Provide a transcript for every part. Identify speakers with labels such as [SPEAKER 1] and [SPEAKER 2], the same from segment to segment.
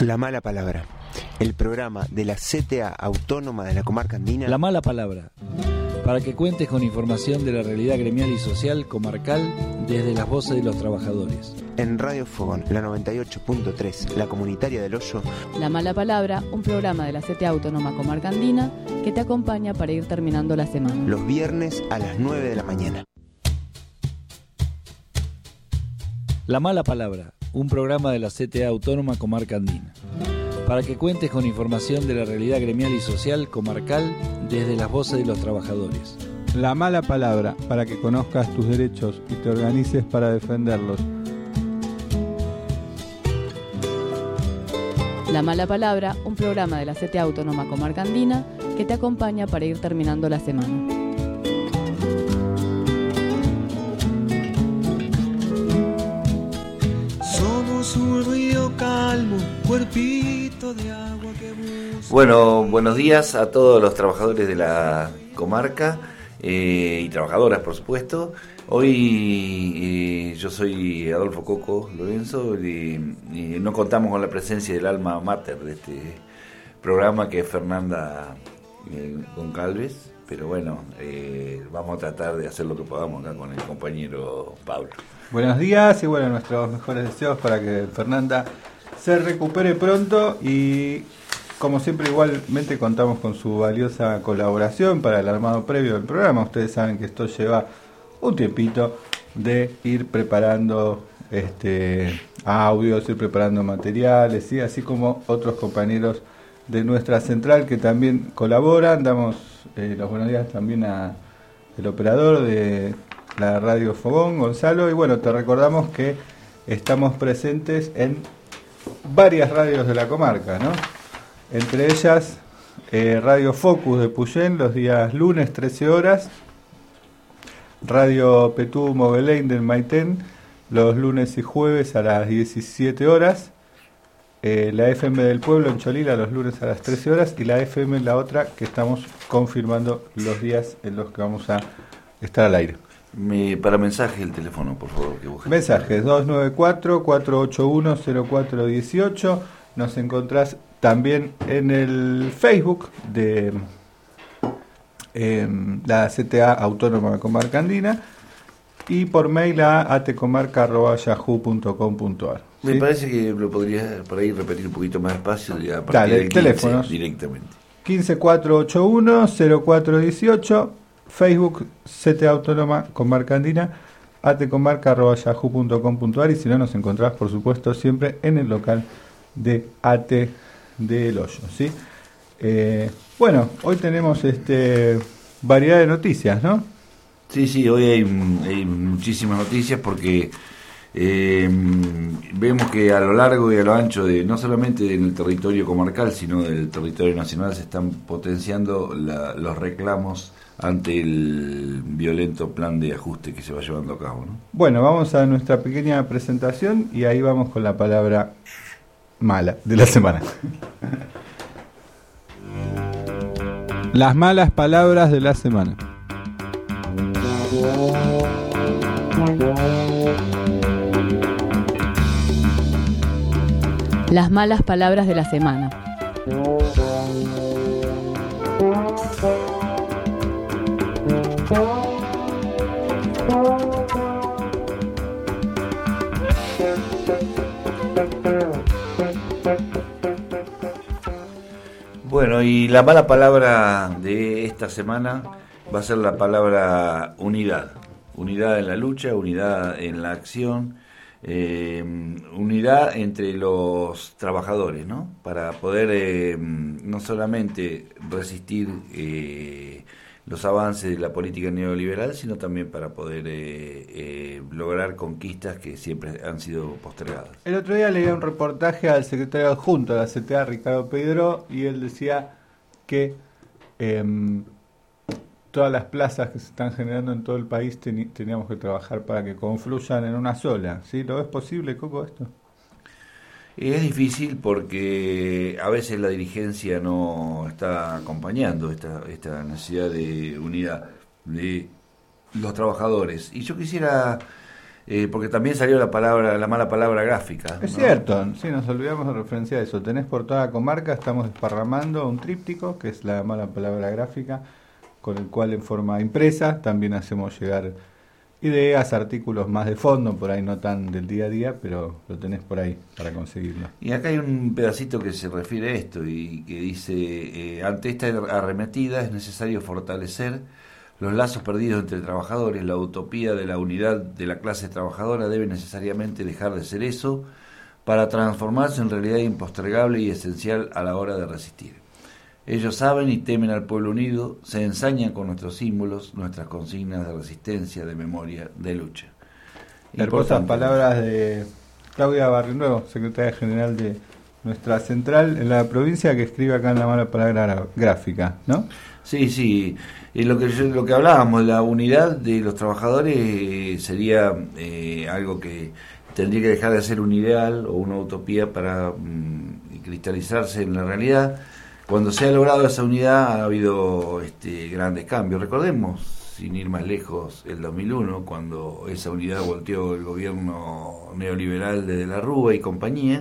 [SPEAKER 1] La mala palabra, el programa de la CTA Autónoma de la Comarca Andina.
[SPEAKER 2] La mala palabra, para que cuentes con información de la realidad gremial y social comarcal desde las voces de los trabajadores.
[SPEAKER 1] En Radio Fogón, la 98.3, la comunitaria del Hoyo.
[SPEAKER 3] La mala palabra, un programa de la CTA Autónoma Comarca Andina que te acompaña para ir terminando la semana.
[SPEAKER 1] Los viernes a las 9 de la mañana.
[SPEAKER 2] La mala palabra, un programa de la CTA Autónoma Comarca Andina, para que cuentes con información de la realidad gremial y social comarcal desde las voces de los trabajadores.
[SPEAKER 4] La mala palabra, para que conozcas tus derechos y te organices para defenderlos.
[SPEAKER 3] La mala palabra, un programa de la CTA Autónoma Comarca Andina que te acompaña para ir terminando la semana.
[SPEAKER 5] Un río calmo, cuerpito de agua que busca.
[SPEAKER 6] Bueno, buenos días a todos los trabajadores de la comarca y trabajadoras, por supuesto. Hoy yo soy Adolfo Coco Lorenzo y no contamos con la presencia del alma mater de este programa, que es Fernanda Goncalves, pero bueno, vamos a tratar de hacer lo que podamos acá con el compañero Pablo.
[SPEAKER 4] Buenos días y bueno, nuestros mejores deseos para que Fernanda se recupere pronto y como siempre igualmente contamos con su valiosa colaboración para el armado previo del programa. Ustedes saben que esto lleva un tiempito de ir preparando audios, ir preparando materiales, ¿sí? Así como otros compañeros de nuestra central que también colaboran. Damos los buenos días también a el operador de la Radio Fogón, Gonzalo, y bueno, te recordamos que estamos presentes en varias radios de la comarca, ¿no? Entre ellas Radio Focus de Puyén los días lunes 13 horas, Radio Petú Moguelein del Maitén los lunes y jueves a las 17 horas, la FM del Pueblo en Cholila los lunes a las 13 horas y la FM la otra que estamos confirmando los días en los que vamos a estar al aire.
[SPEAKER 6] Para mensaje el teléfono, por favor, que busques.
[SPEAKER 4] Mensajes 294-481-0418. Nos encontrás también en el Facebook de la CTA Autónoma de Comarca Andina y por mail a atecomarca@yahoo.com.ar.
[SPEAKER 6] Me
[SPEAKER 4] ¿sí?
[SPEAKER 6] parece que lo podría por ahí repetir un poquito más despacio y a partir
[SPEAKER 4] Dale,
[SPEAKER 6] del
[SPEAKER 4] teléfonos.
[SPEAKER 6] Directamente.
[SPEAKER 4] 15481-0418. Facebook CTA Autónoma Comarca Andina, atecomarca@yahoo.com.ar, y si no nos encontrás por supuesto siempre en el local de ATE del Hoyo, ¿sí? Bueno, hoy tenemos variedad de noticias, ¿no?
[SPEAKER 6] Sí, hoy hay muchísimas noticias porque vemos que a lo largo y a lo ancho de no solamente en el territorio comarcal, sino del territorio nacional se están potenciando los reclamos ante el violento plan de ajuste que se va llevando a cabo, ¿no?
[SPEAKER 4] Bueno, vamos a nuestra pequeña presentación y ahí vamos con la palabra mala de la semana. Las malas palabras de la semana.
[SPEAKER 3] Las malas palabras de la semana.
[SPEAKER 6] Bueno, y la mala palabra de esta semana va a ser la palabra unidad. Unidad en la lucha, unidad en la acción, unidad entre los trabajadores, ¿no? Para poder no solamente resistir los avances de la política neoliberal, sino también para poder lograr conquistas que siempre han sido postergadas.
[SPEAKER 4] El otro día leía un reportaje al secretario adjunto de la CTA, Ricardo Pedro, y él decía que todas las plazas que se están generando en todo el país teníamos que trabajar para que confluyan en una sola, ¿sí? ¿Lo ves posible, Coco, esto?
[SPEAKER 6] Es difícil porque a veces la dirigencia no está acompañando esta necesidad de unidad de los trabajadores. Y yo quisiera porque también salió la mala palabra gráfica.
[SPEAKER 4] Es
[SPEAKER 6] ¿no?
[SPEAKER 4] cierto, sí, nos olvidamos de referenciar eso. Tenés por toda la comarca, estamos desparramando un tríptico, que es la mala palabra gráfica, con el cual en forma impresa también hacemos llegar ideas, artículos más de fondo, por ahí no tan del día a día, pero lo tenés por ahí para conseguirlo.
[SPEAKER 6] Y acá hay un pedacito que se refiere a esto y que dice, ante esta arremetida es necesario fortalecer los lazos perdidos entre trabajadores. La utopía de la unidad de la clase trabajadora debe necesariamente dejar de ser eso para transformarse en realidad impostergable y esencial a la hora de resistir. Ellos saben y temen al pueblo unido, se ensañan con nuestros símbolos, nuestras consignas de resistencia, de memoria, de lucha.
[SPEAKER 4] Hermosas palabras de Claudia Barrionuevo, secretaria general de nuestra central en la provincia, que escribe acá en la mala palabra gráfica, ¿no?
[SPEAKER 6] Sí. Lo que hablábamos, la unidad de los trabajadores sería algo que tendría que dejar de ser un ideal o una utopía para cristalizarse en la realidad. Cuando se ha logrado esa unidad ha habido grandes cambios. Recordemos, sin ir más lejos, el 2001, cuando esa unidad volteó el gobierno neoliberal de la Rúa y compañía,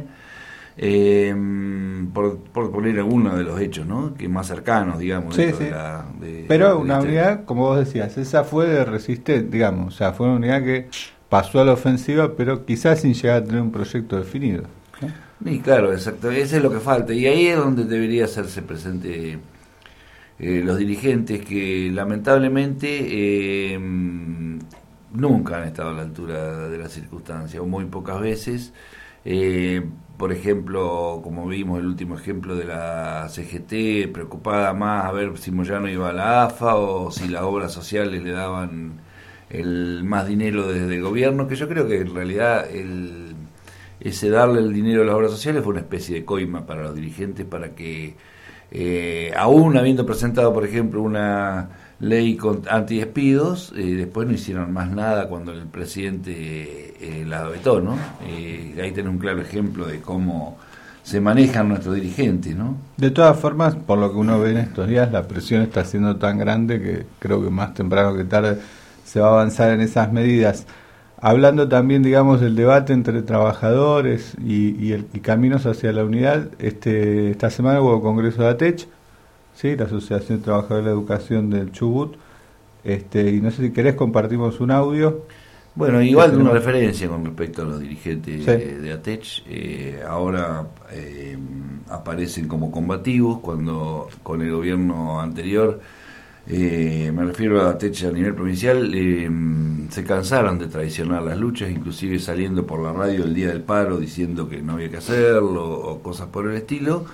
[SPEAKER 6] por poner alguno de los hechos, ¿no? Que más cercanos, digamos.
[SPEAKER 4] Sí. Pero una unidad, como vos decías, esa fue de resistente, digamos, o sea, fue una unidad que pasó a la ofensiva, pero quizás sin llegar a tener un proyecto definido, ¿no?
[SPEAKER 6] Y claro, exacto, eso es lo que falta, y ahí es donde debería hacerse presente los dirigentes que lamentablemente nunca han estado a la altura de las circunstancias, o muy pocas veces. Por ejemplo, como vimos el último ejemplo de la CGT, preocupada más a ver si Moyano iba a la AFA o si las obras sociales le daban más dinero desde el gobierno, que yo creo que en realidad ese darle el dinero a las obras sociales fue una especie de coima para los dirigentes, para que, aún habiendo presentado, por ejemplo, una ley anti-despidos, después no hicieron más nada cuando el presidente la vetó, ¿no? Ahí tenés un claro ejemplo de cómo se manejan nuestros dirigentes, ¿no?
[SPEAKER 4] De todas formas, por lo que uno ve en estos días, la presión está siendo tan grande que creo que más temprano que tarde se va a avanzar en esas medidas. Hablando también, digamos, del debate entre trabajadores y caminos hacia la unidad, esta semana hubo congreso de ATECH, ¿sí? La Asociación de Trabajadores de la Educación del Chubut, y no sé si querés compartimos un audio.
[SPEAKER 6] Bueno, igual una referencia con respecto a los dirigentes de ATECH. Ahora aparecen como combativos, cuando con el gobierno anterior, me refiero a ATECH a nivel provincial, se cansaron de traicionar las luchas, inclusive saliendo por la radio el día del paro diciendo que no había que hacerlo o cosas por el estilo.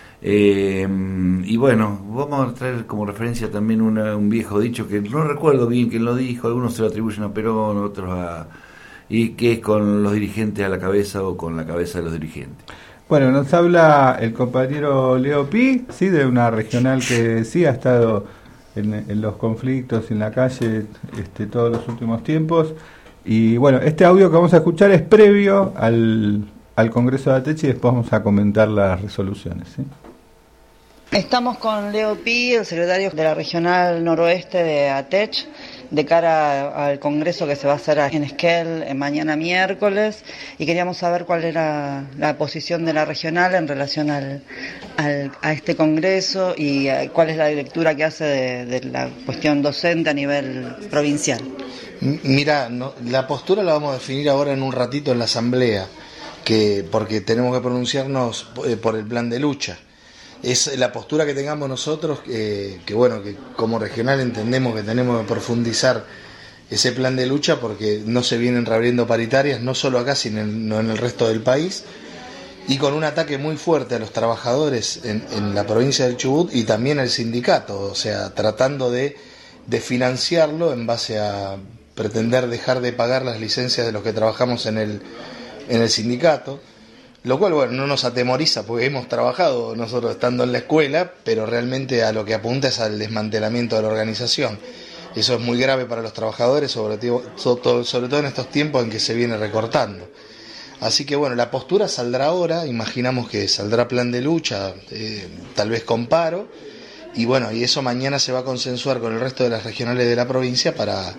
[SPEAKER 6] Y bueno, vamos a traer como referencia también un viejo dicho que no recuerdo bien quién lo dijo, algunos se lo atribuyen a Perón, otros y que es con los dirigentes a la cabeza o con la cabeza de los dirigentes.
[SPEAKER 4] Bueno, nos habla el compañero Leo Pi, ¿sí? De una regional que sí ha estado en los conflictos en la calle todos los últimos tiempos. Y bueno, este audio que vamos a escuchar es previo al Congreso de ATECH y después vamos a comentar las resoluciones, ¿sí?
[SPEAKER 7] Estamos con Leo Pi, el secretario de la Regional Noroeste de ATECH, de cara al congreso que se va a hacer en Esquel mañana miércoles, y queríamos saber cuál era la posición de la regional en relación a este congreso y cuál es la lectura que hace de la cuestión docente a nivel provincial.
[SPEAKER 8] Mira, la postura la vamos a definir ahora en un ratito en la asamblea, porque tenemos que pronunciarnos por el plan de lucha. Es la postura que tengamos nosotros, que como regional entendemos que tenemos que profundizar ese plan de lucha, porque no se vienen reabriendo paritarias, no solo acá, sino en el resto del país, y con un ataque muy fuerte a los trabajadores en la provincia del Chubut y también al sindicato, o sea, tratando de financiarlo en base a pretender dejar de pagar las licencias de los que trabajamos en el sindicato. Lo cual, bueno, no nos atemoriza porque hemos trabajado nosotros estando en la escuela, pero realmente a lo que apunta es al desmantelamiento de la organización. Eso es muy grave para los trabajadores, sobre todo en estos tiempos en que se viene recortando. Así que bueno, la postura saldrá ahora, imaginamos que saldrá plan de lucha, tal vez con paro, y bueno, y eso mañana se va a consensuar con el resto de las regionales de la provincia para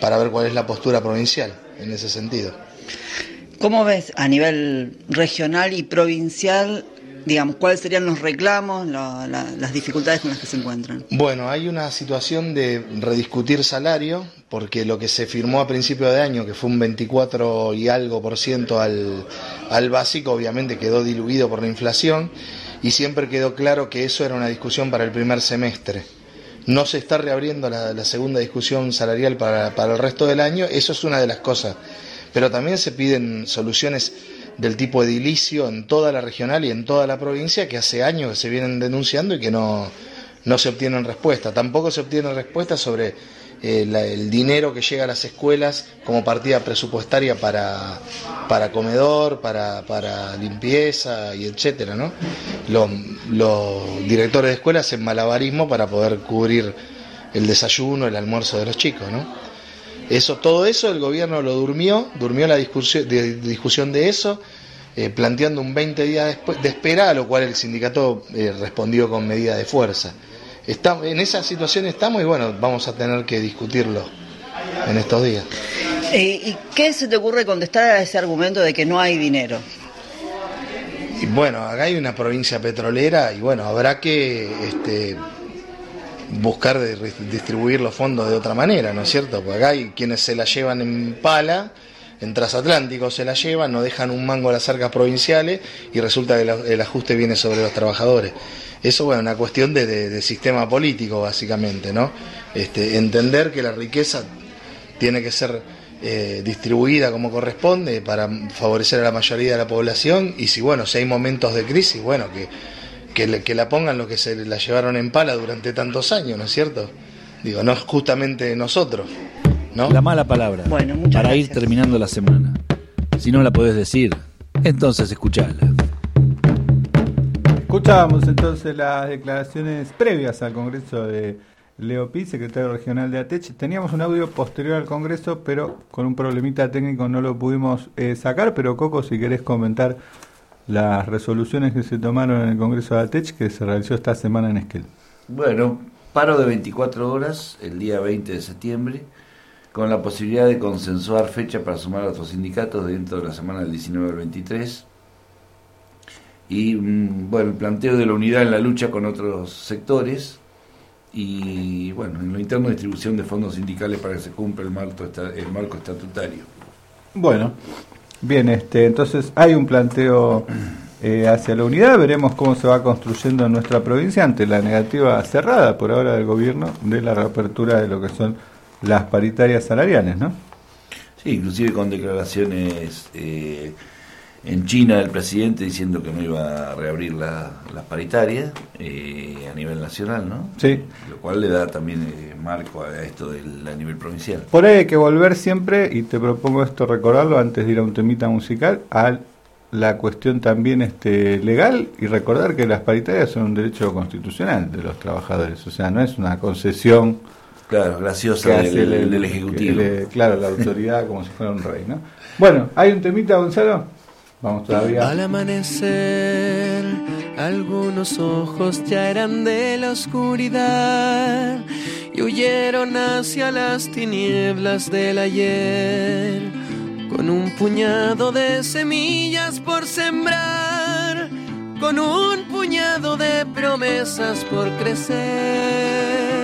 [SPEAKER 8] para ver cuál es la postura provincial en ese sentido.
[SPEAKER 7] ¿Cómo ves a nivel regional y provincial, digamos, cuáles serían los reclamos, las dificultades con las que se encuentran?
[SPEAKER 8] Bueno, hay una situación de rediscutir salario, porque lo que se firmó a principio de año, que fue un 24 y algo % al básico, obviamente quedó diluido por la inflación, y siempre quedó claro que eso era una discusión para el primer semestre. No se está reabriendo la segunda discusión salarial para el resto del año, eso es una de las cosas. Pero también se piden soluciones del tipo edilicio en toda la regional y en toda la provincia, que hace años que se vienen denunciando y que no se obtienen respuesta. Tampoco se obtiene respuesta sobre el dinero que llega a las escuelas como partida presupuestaria para comedor, para limpieza y etcétera, ¿no? Los directores de escuelas hacen malabarismo para poder cubrir el desayuno, el almuerzo de los chicos, ¿no? Todo eso el gobierno lo durmió la discusión de eso, planteando un 20 días de espera, a lo cual el sindicato respondió con medida de fuerza. En esa situación estamos y bueno, vamos a tener que discutirlo en estos días.
[SPEAKER 7] ¿Y qué se te ocurre contestar a ese argumento de que no hay dinero?
[SPEAKER 8] Y bueno, acá hay una provincia petrolera y bueno, habrá que buscar distribuir los fondos de otra manera, ¿no es cierto? Porque acá hay quienes se la llevan en pala, en transatlántico se la llevan, no dejan un mango a las arcas provinciales y resulta que el ajuste viene sobre los trabajadores. Eso, bueno, una cuestión de sistema político, básicamente, ¿no? Entender que la riqueza tiene que ser distribuida como corresponde para favorecer a la mayoría de la población y si hay momentos de crisis, bueno, que la pongan los que se la llevaron en pala durante tantos años, ¿no es cierto? Digo, no justamente nosotros, ¿no?
[SPEAKER 2] La mala palabra,
[SPEAKER 7] bueno, muchas
[SPEAKER 2] para
[SPEAKER 7] gracias.
[SPEAKER 2] ir terminando la semana. Si no la podés decir, entonces escuchala.
[SPEAKER 4] Escuchábamos entonces las declaraciones previas al Congreso de Leo Pi, secretario regional de ATECH. Teníamos un audio posterior al Congreso, pero con un problemita técnico no lo pudimos sacar. Pero Coco, si querés comentar las resoluciones que se tomaron en el Congreso de ATECH, que se realizó esta semana en Esquel.
[SPEAKER 6] Bueno, paro de 24 horas el día 20 de septiembre, con la posibilidad de consensuar fecha para sumar a otros sindicatos dentro de la semana del 19 al 23. Y el planteo de la unidad en la lucha con otros sectores y en lo interno distribución de fondos sindicales para que se cumpla el marco estatutario.
[SPEAKER 4] Bueno, bien, entonces hay un planteo hacia la unidad. Veremos cómo se va construyendo en nuestra provincia ante la negativa cerrada por ahora del gobierno de la reapertura de lo que son las paritarias salariales, ¿no? Sí,
[SPEAKER 6] inclusive con declaraciones en China del presidente diciendo que no iba a reabrir las paritarias a nivel nacional, ¿no? Sí. Lo cual le da también marco a esto a nivel provincial. Por ahí hay que volver siempre, y te propongo esto recordarlo antes de ir a un temita musical, a la cuestión también legal, y recordar que las paritarias son un derecho constitucional de los trabajadores, o sea, no es una concesión. Claro, graciosa del Ejecutivo. Claro, la autoridad como si fuera un rey, ¿no? Bueno, ¿hay un temita, Gonzalo? Vamos todavía.
[SPEAKER 5] Al amanecer, algunos ojos ya eran de la oscuridad y huyeron hacia las tinieblas del ayer, con un puñado de semillas por sembrar, con un puñado de promesas por crecer.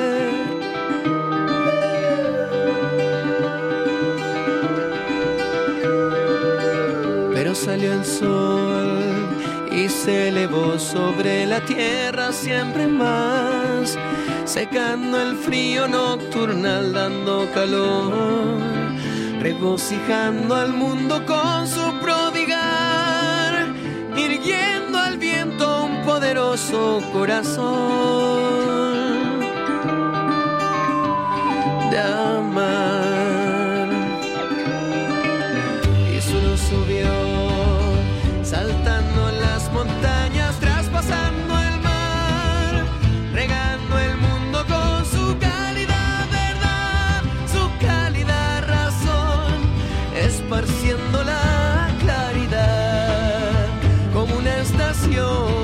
[SPEAKER 5] Pero salió el sol y se elevó sobre la tierra siempre más, secando el frío nocturnal, dando calor, regocijando al mundo con su prodigar, irguiendo al viento un poderoso corazón de amar. Y solo subió, saltando las montañas, traspasando el mar, regando el mundo con su cálida verdad, su cálida razón, esparciendo la claridad como una estación.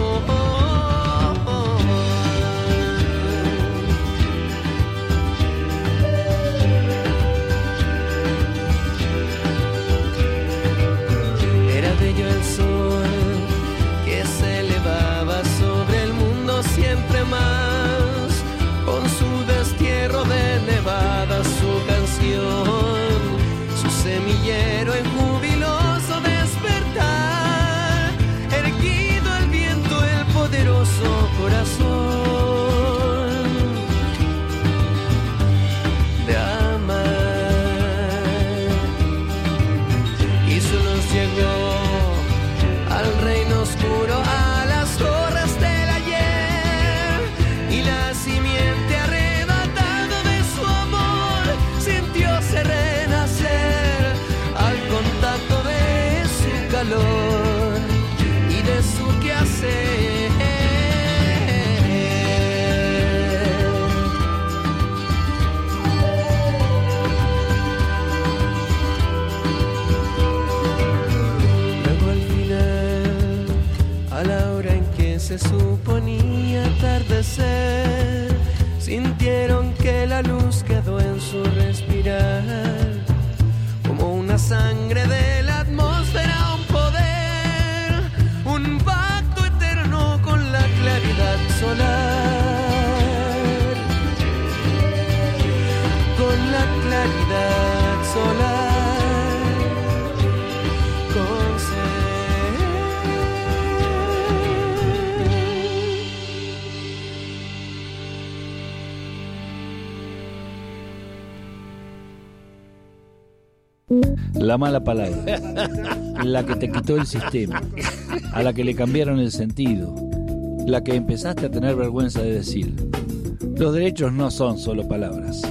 [SPEAKER 5] se suponía atardecer, sintieron que la luz quedó en su respirar, como una sangre de la atmósfera, un poder, un pacto eterno con la claridad solar, con la claridad solar.
[SPEAKER 2] La mala palabra, la que te quitó el sistema, a la que le cambiaron el sentido, la que empezaste a tener vergüenza de decir. Los derechos no son solo palabras.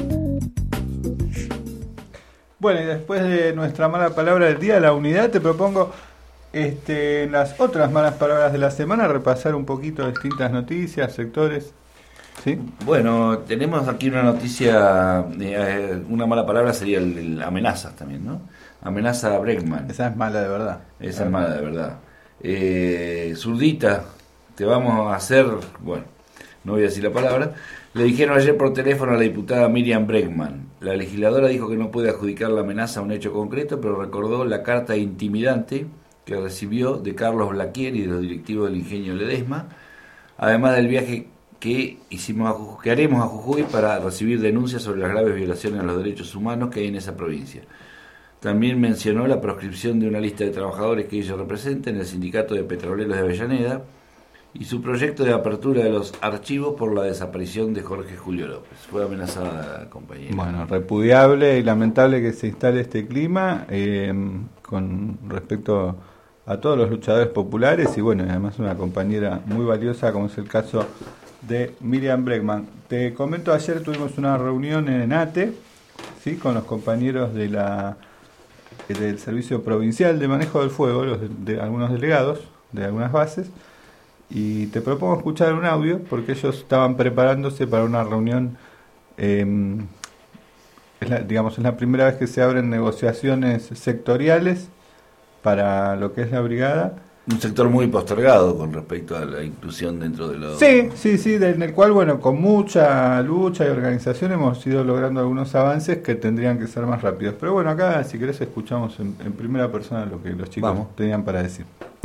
[SPEAKER 4] Bueno, y después de nuestra mala palabra del día, la unidad, te propongo en las otras malas palabras de la semana repasar un poquito distintas noticias, sectores. ¿Sí?
[SPEAKER 6] Bueno, tenemos aquí una noticia, una mala palabra sería el amenazas también, ¿no? Amenaza a Bregman.
[SPEAKER 4] Esa es mala de verdad.
[SPEAKER 6] Esa es mala de verdad. Zurdita, te vamos a hacer, bueno, no voy a decir la palabra. Le dijeron ayer por teléfono a la diputada Miriam Bregman. La legisladora dijo que no puede adjudicar la amenaza a un hecho concreto, pero recordó la carta intimidante que recibió de Carlos Blaquier y de los directivos del Ingenio Ledesma, además del viaje que haremos a Jujuy para recibir denuncias sobre las graves violaciones a los derechos humanos que hay en esa provincia. También mencionó la proscripción de una lista de trabajadores que ella representa en el Sindicato de Petroleros de Avellaneda y su proyecto de apertura de los archivos por la desaparición de Jorge Julio López. Fue amenazada la compañera.
[SPEAKER 4] Bueno, repudiable y lamentable que se instale este clima con respecto a todos los luchadores populares y bueno, además una compañera muy valiosa como es el caso de Miriam Bregman. Te comento, ayer tuvimos una reunión en ATE, ¿sí? Con los compañeros del Servicio Provincial de Manejo del Fuego, de algunos delegados de algunas bases, y te propongo escuchar un audio porque ellos estaban preparándose para una reunión, es la primera vez que se abren negociaciones sectoriales para lo que es la brigada.
[SPEAKER 6] Un sector muy postergado con respecto a la inclusión dentro de los...
[SPEAKER 4] Sí, en el cual, bueno, con mucha lucha y organización hemos ido logrando algunos avances que tendrían que ser más rápidos. Pero bueno, acá, si querés, escuchamos en primera persona lo que los chicos tenían para decir.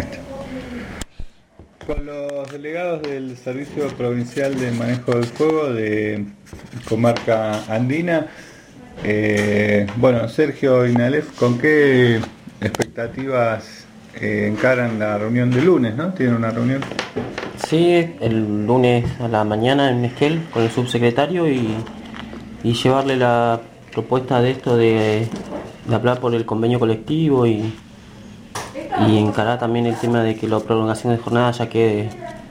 [SPEAKER 4] Con los delegados del Servicio Provincial de Manejo del Fuego de Comarca Andina, Sergio Inalef, ¿con qué expectativas encaran la reunión de lunes, ¿no? ¿Tienen una reunión?
[SPEAKER 9] Sí, el lunes a la mañana en Esquel con el subsecretario y llevarle la propuesta de esto de hablar por el convenio colectivo y encarar también el tema de que la prolongación de jornada ya quede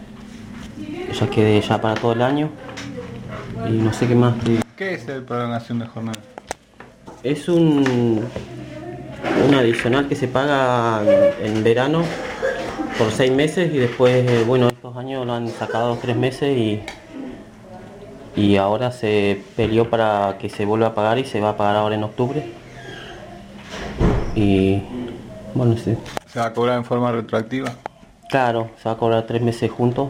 [SPEAKER 9] para todo el año y no sé qué más.
[SPEAKER 4] ¿Qué es la prolongación de jornada?
[SPEAKER 9] Es un adicional que se paga en verano por 6 meses y después, estos años lo han sacado 3 meses y ahora se peleó para que se vuelva a pagar y se va a pagar ahora en octubre. Y bueno, sí.
[SPEAKER 4] ¿Se va a cobrar en forma retroactiva?
[SPEAKER 9] Claro, se va a cobrar 3 meses juntos.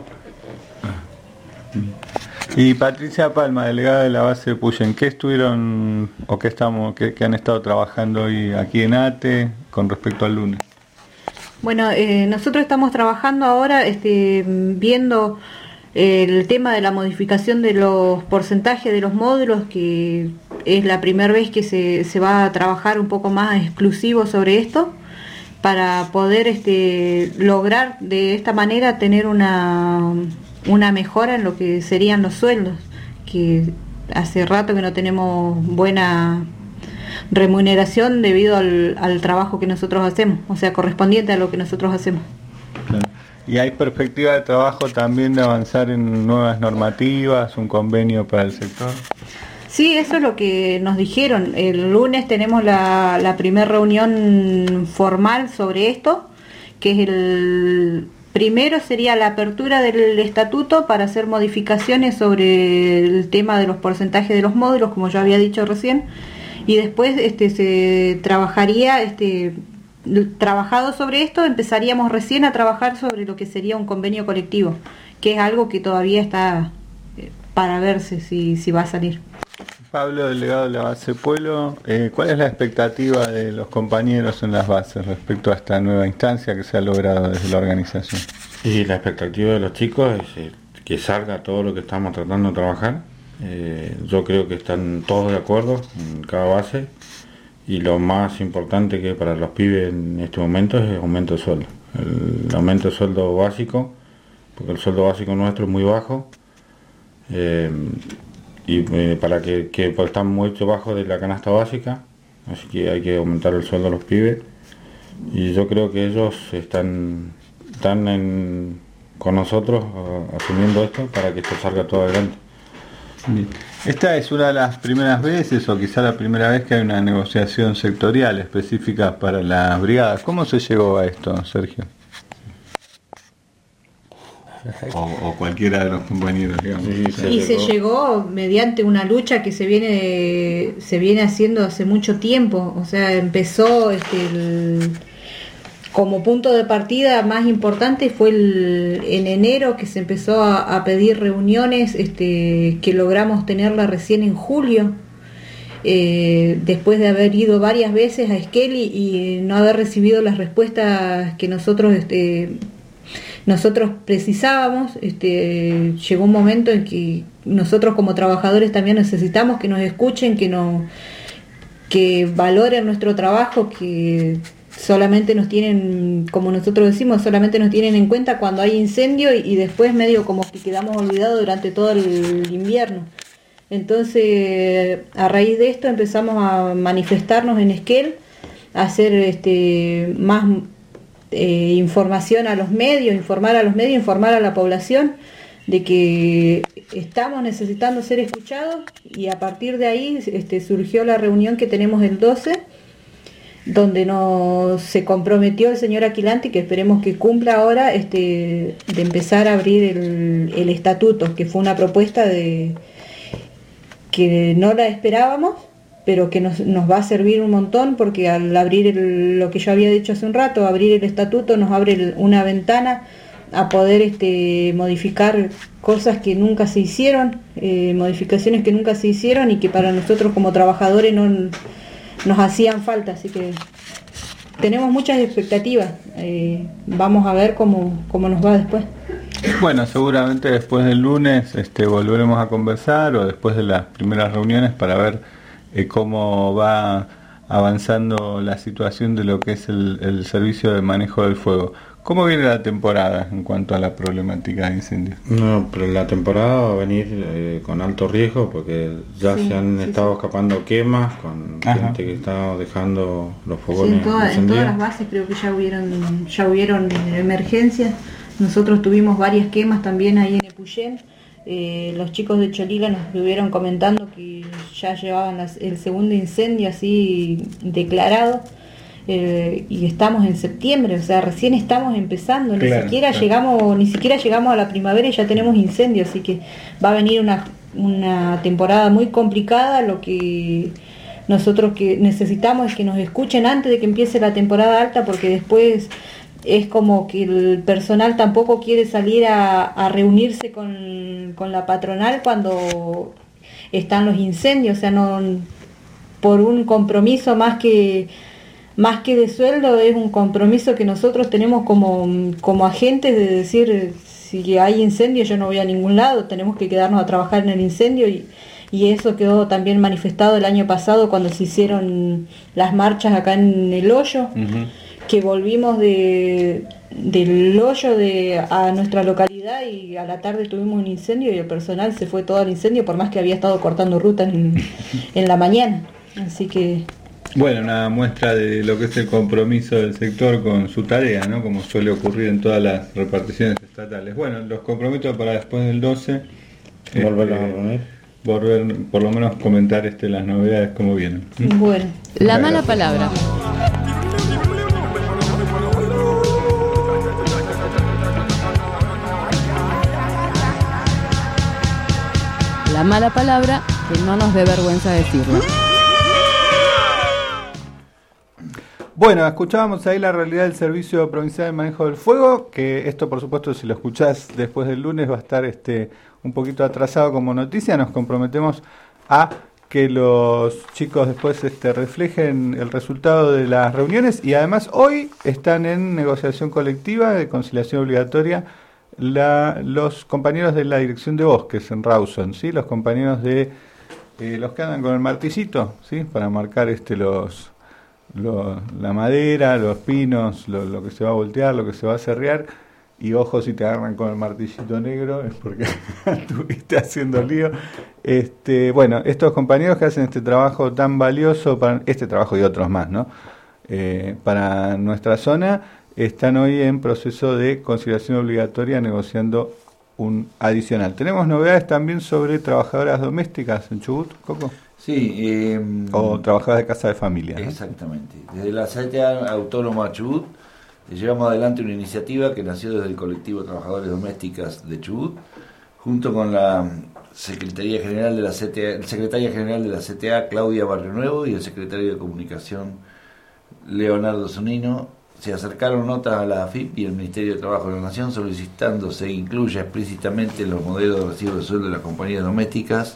[SPEAKER 4] Y Patricia Palma, delegada de la base de Puyen, ¿qué estuvieron o qué han estado trabajando hoy aquí en ATE con respecto al lunes?
[SPEAKER 10] Bueno, nosotros estamos trabajando ahora viendo el tema de la modificación de los porcentajes de los módulos, que es la primera vez que se va a trabajar un poco más exclusivo sobre esto, para poder lograr de esta manera tener una mejora en lo que serían los sueldos, que hace rato que no tenemos buena remuneración debido al trabajo que nosotros hacemos, o sea, correspondiente a lo que nosotros hacemos.
[SPEAKER 4] Claro. ¿Y hay perspectiva de trabajo también de avanzar en nuevas normativas, un convenio para el sector?
[SPEAKER 10] Sí, eso es lo que nos dijeron. El lunes tenemos la primera reunión formal sobre esto, que es primero sería la apertura del estatuto para hacer modificaciones sobre el tema de los porcentajes de los módulos, como yo había dicho recién, y después se trabajaría trabajado sobre esto, empezaríamos recién a trabajar sobre lo que sería un convenio colectivo, que es algo que todavía está para verse si va a salir.
[SPEAKER 4] Pablo, delegado de la base Pueblo, ¿cuál es la expectativa de los compañeros en las bases respecto a esta nueva instancia que se ha logrado desde la organización?
[SPEAKER 11] Y la expectativa de los chicos es que salga todo lo que estamos tratando de trabajar. Yo creo que están todos de acuerdo en cada base, y lo más importante que para los pibes en este momento es el aumento de sueldo. El aumento de sueldo básico, porque el sueldo básico nuestro es muy bajo. Para que pues están muy bajo de la canasta básica, así que hay que aumentar el sueldo a los pibes, y yo creo que ellos están con nosotros asumiendo esto para que esto salga todo adelante.
[SPEAKER 4] Bien. Esta es una de las primeras veces, o quizá la primera vez, que hay una negociación sectorial específica para las brigadas. ¿Cómo se llegó a esto, Sergio? O cualquiera de los compañeros, digamos.
[SPEAKER 10] Y se llegó mediante una lucha que se viene haciendo hace mucho tiempo. O sea, empezó como punto de partida más importante fue en enero, que se empezó a pedir reuniones, que logramos tenerla recién en julio, después de haber ido varias veces a Esquel y no haber recibido las respuestas que nosotros precisábamos. Llegó un momento en que nosotros como trabajadores también necesitamos que nos escuchen, que valoren nuestro trabajo, que solamente nos tienen, como nosotros decimos, solamente nos tienen en cuenta cuando hay incendio, y después medio como que quedamos olvidados durante todo el invierno. Entonces, a raíz de esto empezamos a manifestarnos en Esquel, a hacer más información a los medios, informar a la población de que estamos necesitando ser escuchados, y a partir de ahí surgió la reunión que tenemos el 12, donde se comprometió el señor Aquilanti, que esperemos que cumpla ahora, de empezar a abrir el estatuto, que fue una propuesta que no la esperábamos, pero que nos va a servir un montón, porque al abrir lo que yo había dicho hace un rato, abrir el estatuto nos abre una ventana a poder modificar cosas que nunca se hicieron, modificaciones que nunca se hicieron y que para nosotros como trabajadores no nos hacían falta. Así que tenemos muchas expectativas, vamos a ver cómo nos va después.
[SPEAKER 4] Bueno, seguramente después del lunes volveremos a conversar, o después de las primeras reuniones, para ver cómo va avanzando la situación de lo que es el servicio de manejo del fuego. ¿Cómo viene la temporada en cuanto a la problemática de incendios?
[SPEAKER 11] No, pero la temporada va a venir con alto riesgo, porque ya se han estado escapando quemas con gente que está dejando los fogones encendidos.
[SPEAKER 10] En todas las bases creo que ya hubieron emergencias. Nosotros tuvimos varias quemas también ahí en Epuyén. Los chicos de Cholila nos estuvieron comentando que ya llevaban el segundo incendio así declarado, y estamos en septiembre, o sea, recién estamos empezando, ni siquiera llegamos a la primavera y ya tenemos incendios, así que va a venir una temporada muy complicada. Lo que nosotros que necesitamos es que nos escuchen antes de que empiece la temporada alta, porque después es como que el personal tampoco quiere salir a reunirse con la patronal cuando están los incendios, o sea, no por un compromiso más que de sueldo, es un compromiso que nosotros tenemos como agentes, de decir, si hay incendio yo no voy a ningún lado, tenemos que quedarnos a trabajar en el incendio, y eso quedó también manifestado el año pasado cuando se hicieron las marchas acá en El Hoyo. Que volvimos del Hoyo a nuestra localidad, y a la tarde tuvimos un incendio y el personal se fue todo al incendio, por más que había estado cortando ruta en la mañana. Así que...
[SPEAKER 4] Bueno, una muestra de lo que es el compromiso del sector con su tarea, ¿no? Como suele ocurrir en todas las reparticiones estatales. Bueno, los comprometo para después del 12 volver, por lo menos comentar las novedades, cómo vienen.
[SPEAKER 3] Bueno, la mala palabra. La mala palabra que no nos dé vergüenza decirlo.
[SPEAKER 4] Bueno, escuchábamos ahí la realidad del Servicio Provincial de Manejo del Fuego, que esto por supuesto si lo escuchás después del lunes va a estar un poquito atrasado como noticia. Nos comprometemos a que los chicos después reflejen el resultado de las reuniones, y además hoy están en negociación colectiva de conciliación obligatoria los compañeros de la Dirección de Bosques en Rawson, ¿sí? Los compañeros de los que andan con el martillito, ¿sí? Para marcar la madera, los pinos, lo que se va a voltear, lo que se va a serrear. Y ojo, si te agarran con el martillito negro es porque estuviste haciendo lío. Bueno, estos compañeros que hacen este trabajo tan valioso, para este trabajo y otros más, ¿no? Para nuestra zona, están hoy en proceso de conciliación obligatoria negociando un adicional. Tenemos novedades también sobre trabajadoras domésticas en Chubut, Coco.
[SPEAKER 6] Sí.
[SPEAKER 4] O trabajadoras de casa de familia, ¿no?
[SPEAKER 6] Exactamente. Desde la CTA Autónoma Chubut llevamos adelante una iniciativa que nació desde el colectivo de Trabajadores Domésticas de Chubut, junto con la Secretaría General de la CTA, el Secretaria General de la CTA, Claudia Barrio Nuevo, y el Secretario de Comunicación, Leonardo Zunino. Se acercaron notas a la AFIP y el Ministerio de Trabajo de la Nación solicitando se incluya explícitamente en los modelos de recibo de sueldo de las compañías domésticas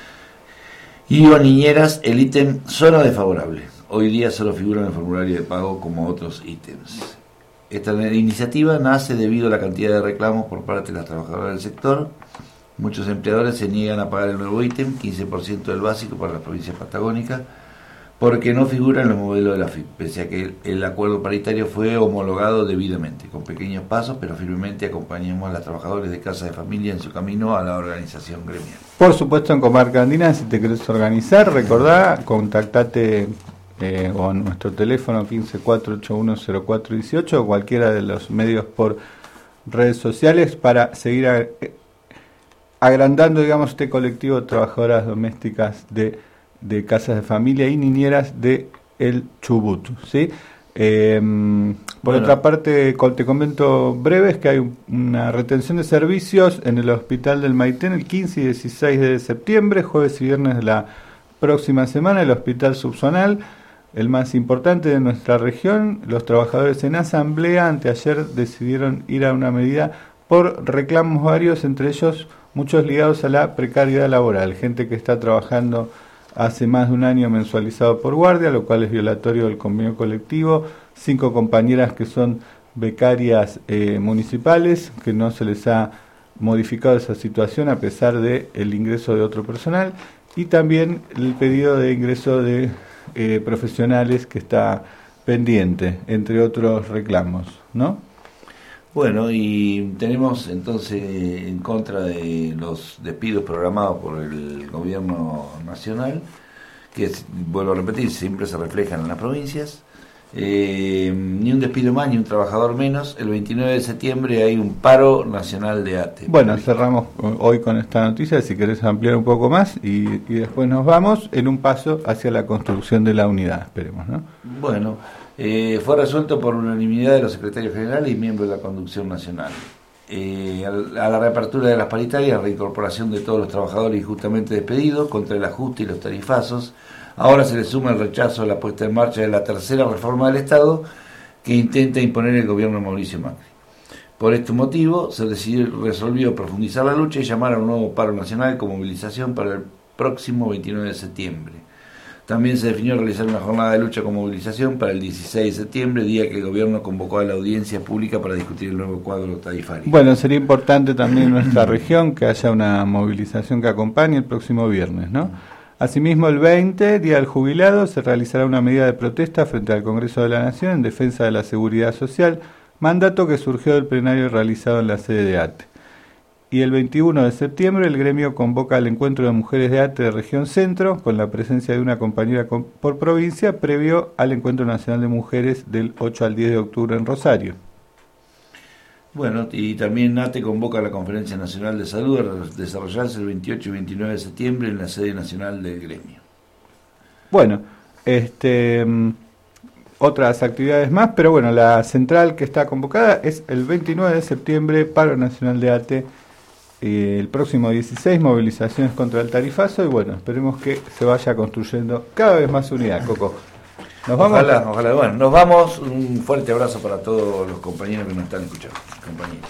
[SPEAKER 6] y o niñeras el ítem zona desfavorable. Hoy día solo figura en el formulario de pago como otros ítems. Esta iniciativa nace debido a la cantidad de reclamos por parte de las trabajadoras del sector. Muchos empleadores se niegan a pagar el nuevo ítem, 15% del básico para las provincias patagónicas, porque no figura en los modelos de la FIP, pese a que el acuerdo paritario fue homologado debidamente, con pequeños pasos, pero firmemente acompañamos a los trabajadores de casa de familia en su camino a la organización gremial.
[SPEAKER 4] Por supuesto, en Comarca Andina, si te querés organizar, recordá, contactate o a nuestro teléfono 1548104118 o cualquiera de los medios por redes sociales para seguir agrandando, digamos, este colectivo de trabajadoras domésticas de casas de familia y niñeras de el Chubut, ¿sí? Por otra parte, te comento breves que hay una retención de servicios en el Hospital del Maitén el 15 y 16 de septiembre, jueves y viernes de la próxima semana. El hospital subzonal, el más importante de nuestra región, los trabajadores en asamblea anteayer decidieron ir a una medida por reclamos varios, entre ellos muchos ligados a la precariedad laboral, gente que está trabajando hace más de un año mensualizado por guardia, lo cual es violatorio del convenio colectivo, 5 compañeras que son becarias municipales, que no se les ha modificado esa situación a pesar de el ingreso de otro personal, y también el pedido de ingreso de profesionales que está pendiente, entre otros reclamos, ¿no?
[SPEAKER 6] Bueno, y tenemos entonces en contra de los despidos programados por el gobierno nacional, que vuelvo a repetir, siempre se reflejan en las provincias, ni un despido más, ni un trabajador menos. El 29 de septiembre hay un paro nacional de ATE.
[SPEAKER 4] Bueno, cerramos hoy con esta noticia, si querés ampliar un poco más, y después nos vamos en un paso hacia la construcción de la unidad, esperemos, ¿no?
[SPEAKER 6] Bueno, fue resuelto por unanimidad de los secretarios generales y miembros de la conducción nacional. A la reapertura de las paritarias, reincorporación de todos los trabajadores injustamente despedidos contra el ajuste y los tarifazos. Ahora se le suma el rechazo a la puesta en marcha de la tercera reforma del Estado que intenta imponer el gobierno de Mauricio Macri. Por este motivo, se resolvió profundizar la lucha y llamar a un nuevo paro nacional con movilización para el próximo 29 de septiembre. También se definió realizar una jornada de lucha con movilización para el 16 de septiembre, día que el gobierno convocó a la audiencia pública para discutir el nuevo cuadro tarifario.
[SPEAKER 4] Bueno, sería importante también en nuestra región que haya una movilización que acompañe el próximo viernes, ¿no? Asimismo, el 20, Día del Jubilado, se realizará una medida de protesta frente al Congreso de la Nación en defensa de la seguridad social, mandato que surgió del plenario realizado en la sede de ATE. Y el 21 de septiembre el gremio convoca al encuentro de mujeres de ATE de Región Centro, con la presencia de una compañera por provincia, previo al Encuentro Nacional de Mujeres del 8 al 10 de octubre en Rosario.
[SPEAKER 6] Bueno, y también ATE convoca a la Conferencia Nacional de Salud a desarrollarse el 28 y 29 de septiembre en la sede nacional del gremio.
[SPEAKER 4] Bueno, otras actividades más, pero bueno, la central que está convocada es el 29 de septiembre, paro nacional de ATE, el próximo 16, movilizaciones contra el tarifazo, y bueno, esperemos que se vaya construyendo cada vez más unidad, Coco. Nos vamos.
[SPEAKER 6] Ojalá. Bueno, nos vamos. Un fuerte abrazo para todos los compañeros que nos están escuchando. Compañeros.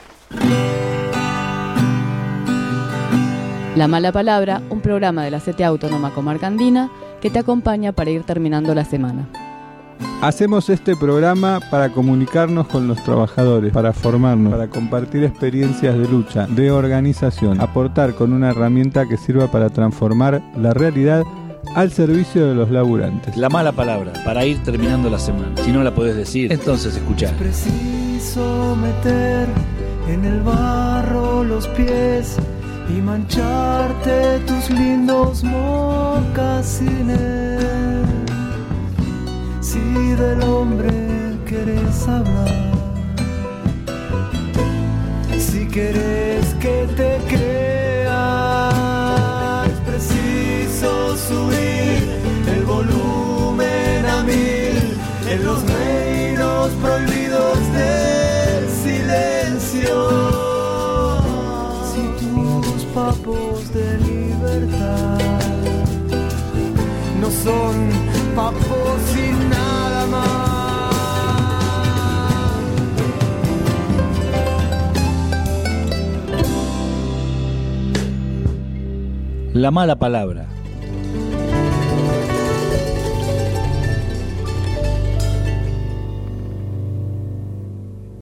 [SPEAKER 3] La Mala Palabra, un programa de la CTA Autónoma Comarca Andina que te acompaña para ir terminando la semana.
[SPEAKER 4] Hacemos este programa para comunicarnos con los trabajadores, para formarnos, para compartir experiencias de lucha, de organización, aportar con una herramienta que sirva para transformar la realidad al servicio de los laburantes.
[SPEAKER 2] La Mala Palabra, para ir terminando la semana. Si no la podés decir, entonces escuchá.
[SPEAKER 5] Preciso meter en el barro los pies y mancharte tus lindos mocasines. Si del hombre querés hablar, si querés que te crea, es preciso subir el volumen a 1000 en los reinos prohibidos del silencio. Si tus papos de libertad no son papos y nada más.
[SPEAKER 2] La Mala Palabra,